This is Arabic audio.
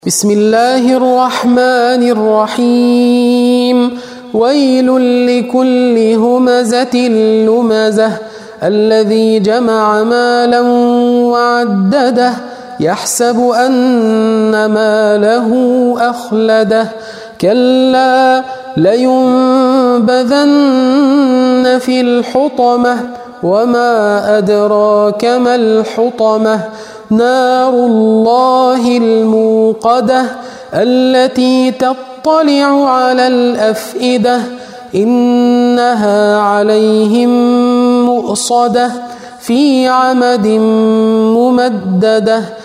بسم الله الرحمن الرحيم. ويل لكل همزة لمزة الذي جمع مالا وعدده يحسب أن ماله أخلده كلا لينبذن في الحطمة وما أدراك ما الحطمة نار الله الموقدة التي تطلع على الأفئدة إنها عليهم مؤصدة في عمد ممددة.